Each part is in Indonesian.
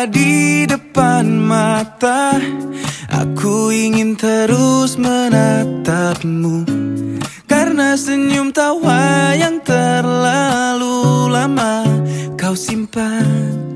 ada di depan mata. Aku ingin terus menatapmu, karena senyum tawa yang terlalu lama kau simpan.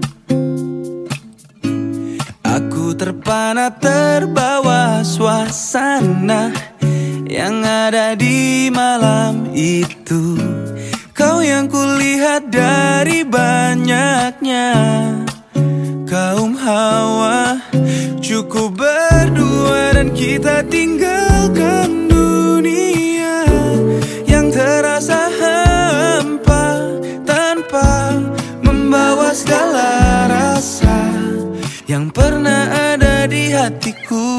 Aku terpana terbawa suasana yang ada di malam itu. Kau yang kulihat dari banyaknya kaum hawa. Cukup berdua dan kita tinggalkan dunia yang terasa hampa, tanpa membawa segala rasa yang pernah ada di hatiku.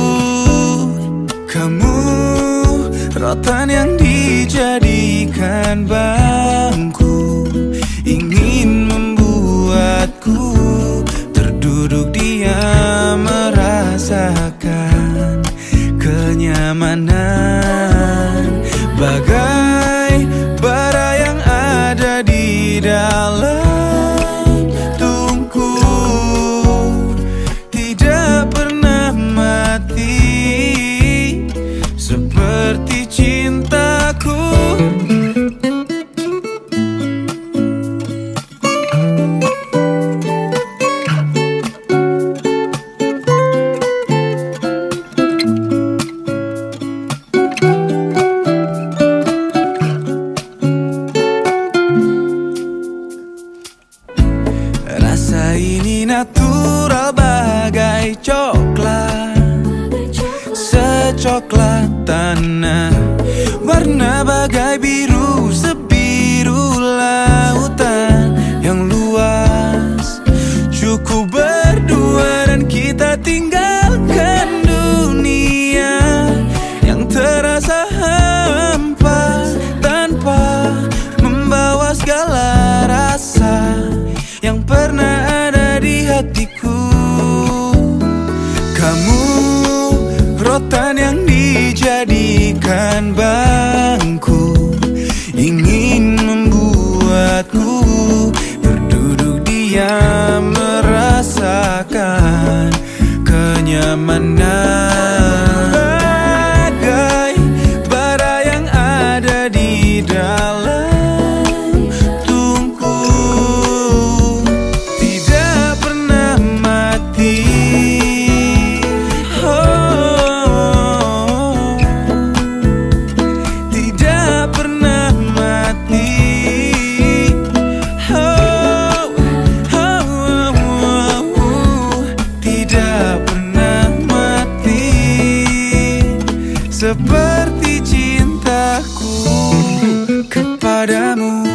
Kamu rotan yang dijadikan bangku, ingin membuatku terduduk diam, merasakan kenyamanan. Bagai bara yang ada di dalam tungku, tidak pernah mati seperti cintaku. Rasa ini natural bagai coklat, secoklat tanah. Warna bagai biru, sebiru lautan yang luas. Cukup berdua dan kita tinggalkan dunia yang terasa hampa, tanpa membawa segala rasa yang pernah ada di hatiku. Kamu rotan yang dijadikan bangku, ingin membuatku berduduk diam, merasakan kenyamanan. Bagai bara yang ada di dalam seperti cintaku kepadamu.